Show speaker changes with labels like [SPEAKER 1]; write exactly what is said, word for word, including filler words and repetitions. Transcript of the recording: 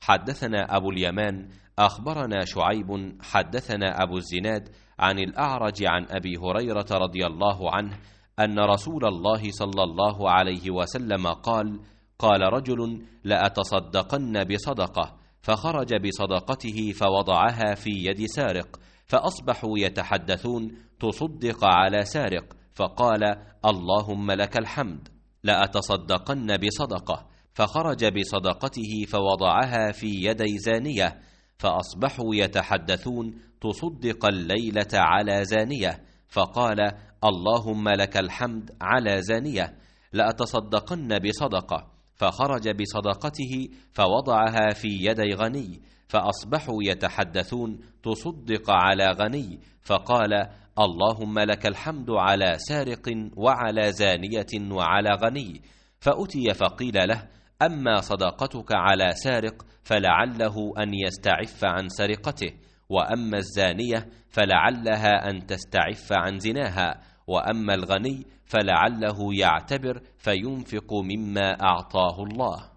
[SPEAKER 1] حدثنا أبو اليمان أخبرنا شعيب حدثنا أبو الزناد عن الأعرج عن أبي هريرة رضي الله عنه أن رسول الله صلى الله عليه وسلم قال: قال رجل: لأتصدقن بصدقة، فخرج بصدقته فوضعها في يد سارق، فأصبحوا يتحدثون: تصدق على سارق، فقال: اللهم لك الحمد. لأتصدقن بصدقة، فخرج بصدقته فوضعها في يدي زانية، فأصبحوا يتحدثون: تصدق الليلة على زانية، فقال: اللهم لك الحمد على زانية. لأتصدقن بصدقة، فخرج بصدقته فوضعها في يدي غني، فأصبحوا يتحدثون: تصدق على غني، فقال: اللهم لك الحمد على سارق وعلى زانية وعلى غني. فأتي فقيل له: أما صدقتك على سارق فلعله أن يستعف عن سرقته، وأما الزانية فلعلها أن تستعف عن زناها، وأما الغني فلعله يعتبر فينفق مما أعطاه الله.